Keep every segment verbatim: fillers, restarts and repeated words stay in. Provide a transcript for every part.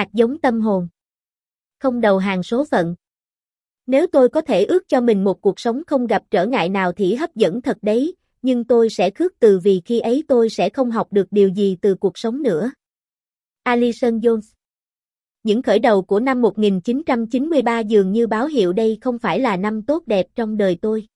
hạt giống tâm hồn. Không đầu hàng số phận. Nếu tôi có thể ước cho mình một cuộc sống không gặp trở ngại nào thì hấp dẫn thật đấy, nhưng tôi sẽ khước từ vì khi ấy tôi sẽ không học được điều gì từ cuộc sống nữa. Allison Jones. Những khởi đầu của năm một nghìn chín trăm chín mươi ba dường như báo hiệu đây không phải là năm tốt đẹp trong đời tôi.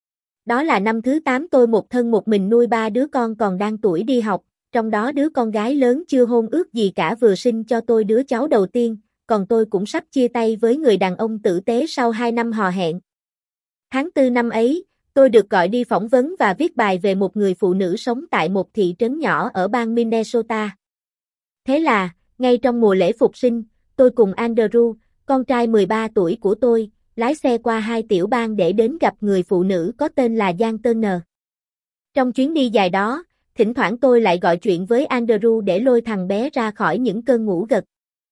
Đó là năm thứ tám tôi một thân một mình nuôi ba đứa con còn đang tuổi đi học, trong đó đứa con gái lớn chưa hôn ước gì cả vừa sinh cho tôi đứa cháu đầu tiên, còn tôi cũng sắp chia tay với người đàn ông tử tế sau hai năm hò hẹn. Tháng tư năm ấy, tôi được gọi đi phỏng vấn và viết bài về một người phụ nữ sống tại một thị trấn nhỏ ở bang Minnesota. Thế là, ngay trong mùa lễ Phục sinh, tôi cùng Andrew, con trai mười ba tuổi của tôi, lái xe qua hai tiểu bang để đến gặp người phụ nữ có tên là Jan Turner. Trong chuyến đi dài đó, thỉnh thoảng tôi lại gọi chuyện với Andrew để lôi thằng bé ra khỏi những cơn ngủ gật.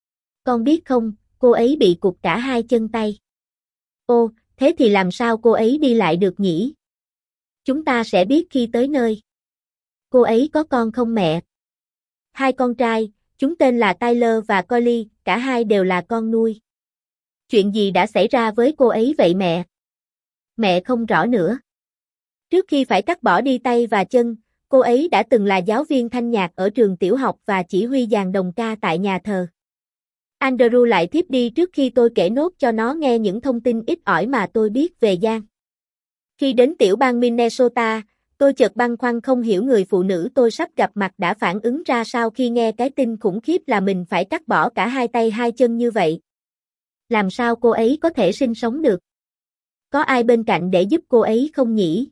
Con biết không, cô ấy bị cụt cả hai chân tay. Ô, thế thì làm sao cô ấy đi lại được nhỉ? Chúng ta sẽ biết khi tới nơi. Cô ấy có con không mẹ? Hai con trai, chúng tên là Tyler và Collie, cả hai đều là con nuôi. Chuyện gì đã xảy ra với cô ấy vậy mẹ? Mẹ không rõ nữa. Trước khi phải cắt bỏ đi tay và chân, cô ấy đã từng là giáo viên thanh nhạc ở trường tiểu học và chỉ huy dàn đồng ca tại nhà thờ. Andrew lại thiếp đi trước khi tôi kể nốt cho nó nghe những thông tin ít ỏi mà tôi biết về Jan. Khi đến tiểu bang Minnesota, tôi chợt băn khoăn không hiểu người phụ nữ tôi sắp gặp mặt đã phản ứng ra sao khi nghe cái tin khủng khiếp là mình phải cắt bỏ cả hai tay hai chân như vậy. Làm sao cô ấy có thể sinh sống được? Có ai bên cạnh để giúp cô ấy không nhỉ?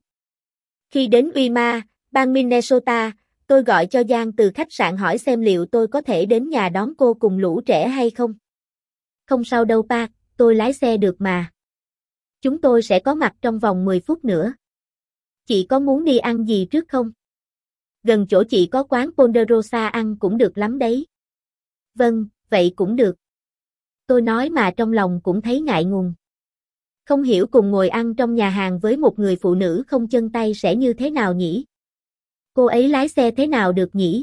Khi đến Weimar, bang Minnesota, tôi gọi cho Jan từ khách sạn hỏi xem liệu tôi có thể đến nhà đón cô cùng lũ trẻ hay không. Không sao đâu ba, tôi lái xe được mà. Chúng tôi sẽ có mặt trong vòng mười phút nữa. Chị có muốn đi ăn gì trước không? Gần chỗ chị có quán Ponderosa ăn cũng được lắm đấy. Vâng, vậy cũng được. Tôi nói mà trong lòng cũng thấy ngại ngùng. Không hiểu cùng ngồi ăn trong nhà hàng với một người phụ nữ không chân tay sẽ như thế nào nhỉ? Cô ấy lái xe thế nào được nhỉ?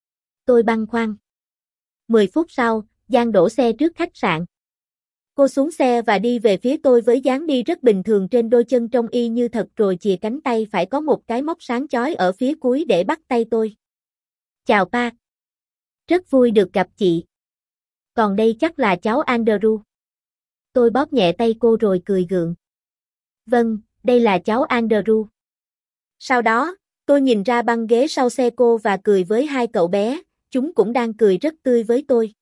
Tôi băn khoăn. mười phút sau, Jan đổ xe trước khách sạn. Cô xuống xe và đi về phía tôi với dáng đi rất bình thường trên đôi chân trông y như thật rồi chìa cánh tay phải có một cái móc sáng chói ở phía cuối để bắt tay tôi. Chào Park. Rất vui được gặp chị. Còn đây chắc là cháu Andrew. Tôi bóp nhẹ tay cô rồi cười gượng. Vâng, đây là cháu Andrew. Sau đó, tôi nhìn ra băng ghế sau xe cô và cười với hai cậu bé, chúng cũng đang cười rất tươi với tôi.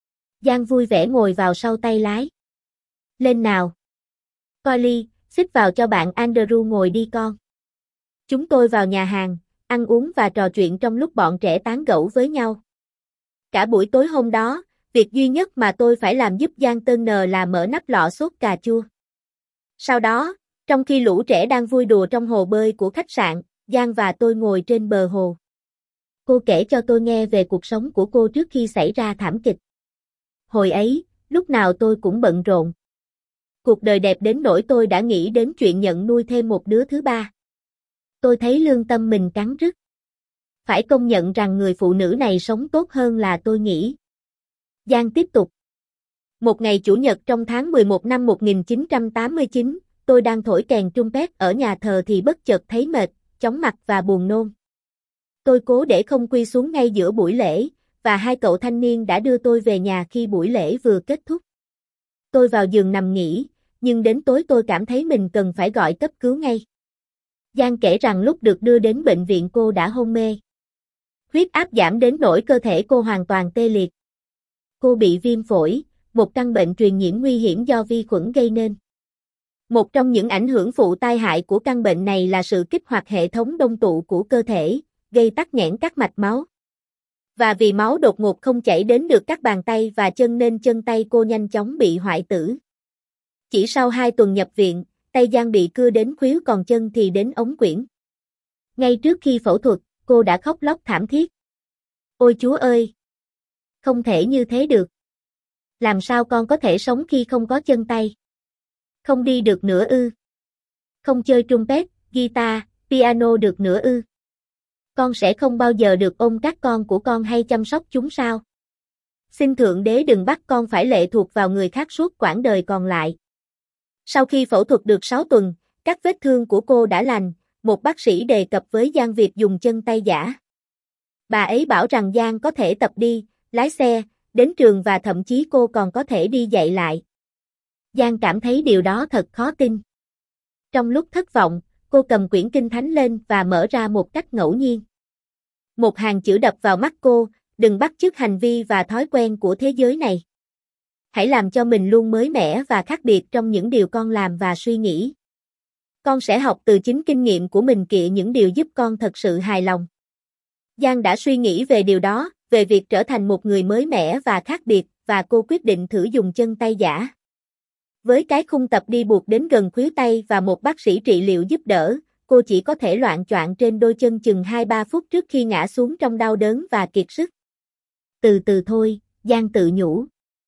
Jan vui vẻ ngồi vào sau tay lái. Lên nào. Collie, xích vào cho bạn Andrew ngồi đi con. Chúng tôi vào nhà hàng, ăn uống và trò chuyện trong lúc bọn trẻ tán gẫu với nhau. Cả buổi tối hôm đó, việc duy nhất mà tôi phải làm giúp Jan Turner là mở nắp lọ sốt cà chua. Sau đó, trong khi lũ trẻ đang vui đùa trong hồ bơi của khách sạn, Jan và tôi ngồi trên bờ hồ. Cô kể cho tôi nghe về cuộc sống của cô trước khi xảy ra thảm kịch. Hồi ấy, lúc nào tôi cũng bận rộn. Cuộc đời đẹp đến nỗi tôi đã nghĩ đến chuyện nhận nuôi thêm một đứa thứ ba. Tôi thấy lương tâm mình cắn rứt. Phải công nhận rằng người phụ nữ này sống tốt hơn là tôi nghĩ. Jan tiếp tục. Một ngày Chủ nhật trong tháng mười một năm một nghìn chín trăm tám mươi chín, tôi đang thổi kèn trumpet ở nhà thờ thì bất chợt thấy mệt, chóng mặt và buồn nôn. Tôi cố để không quy xuống ngay giữa buổi lễ, và hai cậu thanh niên đã đưa tôi về nhà khi buổi lễ vừa kết thúc. Tôi vào giường nằm nghỉ, nhưng đến tối tôi cảm thấy mình cần phải gọi cấp cứu ngay. Jan kể rằng lúc được đưa đến bệnh viện cô đã hôn mê. Huyết áp giảm đến nỗi cơ thể cô hoàn toàn tê liệt. Cô bị viêm phổi, một căn bệnh truyền nhiễm nguy hiểm do vi khuẩn gây nên. Một trong những ảnh hưởng phụ tai hại của căn bệnh này là sự kích hoạt hệ thống đông tụ của cơ thể, gây tắc nghẽn các mạch máu. Và vì máu đột ngột không chảy đến được các bàn tay và chân nên chân tay cô nhanh chóng bị hoại tử. Chỉ sau hai tuần nhập viện, tay Jan bị cưa đến khuỷu còn chân thì đến ống quyển. Ngay trước khi phẫu thuật, cô đã khóc lóc thảm thiết. Ôi Chúa ơi! Không thể như thế được. Làm sao con có thể sống khi không có chân tay? Không đi được nữa ư? Không chơi trumpet, guitar, piano được nữa ư? Con sẽ không bao giờ được ôm các con của con hay chăm sóc chúng sao? Xin Thượng Đế đừng bắt con phải lệ thuộc vào người khác suốt quãng đời còn lại. Sau khi phẫu thuật được sáu tuần, các vết thương của cô đã lành, một bác sĩ đề cập với Giang việc dùng chân tay giả. Bà ấy bảo rằng Giang có thể tập đi, lái xe, đến trường và thậm chí cô còn có thể đi dạy lại. Giang cảm thấy điều đó thật khó tin. Trong lúc thất vọng, cô cầm quyển kinh thánh lên và mở ra một cách ngẫu nhiên. Một hàng chữ đập vào mắt cô, đừng bắt chước hành vi và thói quen của thế giới này. Hãy làm cho mình luôn mới mẻ và khác biệt trong những điều con làm và suy nghĩ. Con sẽ học từ chính kinh nghiệm của mình kịa những điều giúp con thật sự hài lòng. Giang đã suy nghĩ về điều đó, về việc trở thành một người mới mẻ và khác biệt, và cô quyết định thử dùng chân tay giả. Với cái khung tập đi buộc đến gần khuỷu tay và một bác sĩ trị liệu giúp đỡ, cô chỉ có thể loạng choạng trên đôi chân chừng hai ba phút trước khi ngã xuống trong đau đớn và kiệt sức. Từ từ thôi, Giang tự nhủ.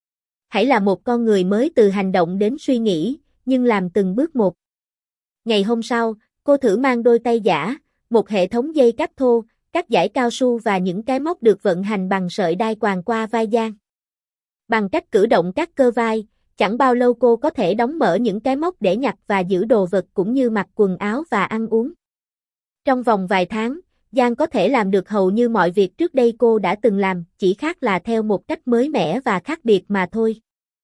Hãy là một con người mới từ hành động đến suy nghĩ, nhưng làm từng bước một. Ngày hôm sau, cô thử mang đôi tay giả, một hệ thống dây cáp thô, các dải cao su và những cái móc được vận hành bằng sợi đai quàng qua vai Giang. Bằng cách cử động các cơ vai, chẳng bao lâu cô có thể đóng mở những cái móc để nhặt và giữ đồ vật cũng như mặc quần áo và ăn uống. Trong vòng vài tháng, Giang có thể làm được hầu như mọi việc trước đây cô đã từng làm, chỉ khác là theo một cách mới mẻ và khác biệt mà thôi.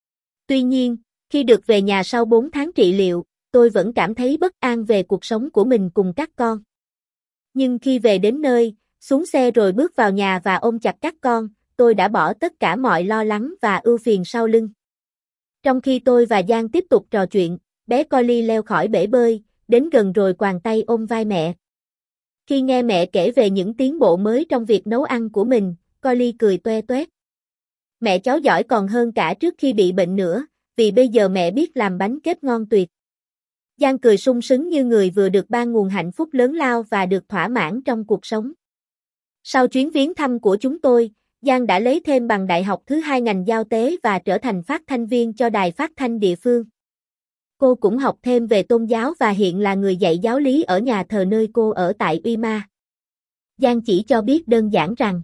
Tuy nhiên, khi được về nhà sau bốn tháng trị liệu, tôi vẫn cảm thấy bất an về cuộc sống của mình cùng các con. Nhưng khi về đến nơi, xuống xe rồi bước vào nhà và ôm chặt các con, tôi đã bỏ tất cả mọi lo lắng và ưu phiền sau lưng. Trong khi tôi và Giang tiếp tục trò chuyện, bé Collie leo khỏi bể bơi, đến gần rồi quàng tay ôm vai mẹ. Khi nghe mẹ kể về những tiến bộ mới trong việc nấu ăn của mình, Collie cười toe toét. Mẹ cháu giỏi còn hơn cả trước khi bị bệnh nữa, vì bây giờ mẹ biết làm bánh kếp ngon tuyệt. Giang cười sung sướng như người vừa được ban nguồn hạnh phúc lớn lao và được thỏa mãn trong cuộc sống. Sau chuyến viếng thăm của chúng tôi, Giang đã lấy thêm bằng đại học thứ hai ngành giao tế và trở thành phát thanh viên cho đài phát thanh địa phương. Cô cũng học thêm về tôn giáo và hiện là người dạy giáo lý ở nhà thờ nơi cô ở tại Uy Ma. Giang chỉ cho biết đơn giản rằng,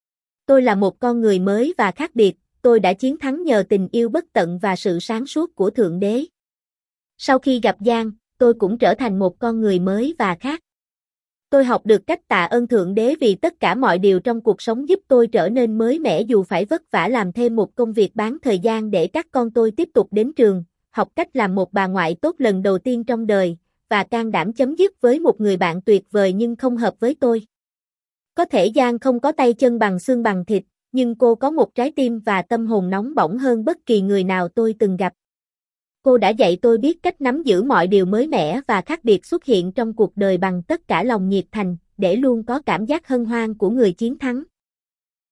tôi là một con người mới và khác biệt, tôi đã chiến thắng nhờ tình yêu bất tận và sự sáng suốt của Thượng Đế. Sau khi gặp Giang, tôi cũng trở thành một con người mới và khác. Tôi học được cách tạ ơn Thượng Đế vì tất cả mọi điều trong cuộc sống giúp tôi trở nên mới mẻ dù phải vất vả làm thêm một công việc bán thời gian để các con tôi tiếp tục đến trường, học cách làm một bà ngoại tốt lần đầu tiên trong đời, và can đảm chấm dứt với một người bạn tuyệt vời nhưng không hợp với tôi. Có thể Giang không có tay chân bằng xương bằng thịt, nhưng cô có một trái tim và tâm hồn nóng bỏng hơn bất kỳ người nào tôi từng gặp. Cô đã dạy tôi biết cách nắm giữ mọi điều mới mẻ và khác biệt xuất hiện trong cuộc đời bằng tất cả lòng nhiệt thành, để luôn có cảm giác hân hoan của người chiến thắng.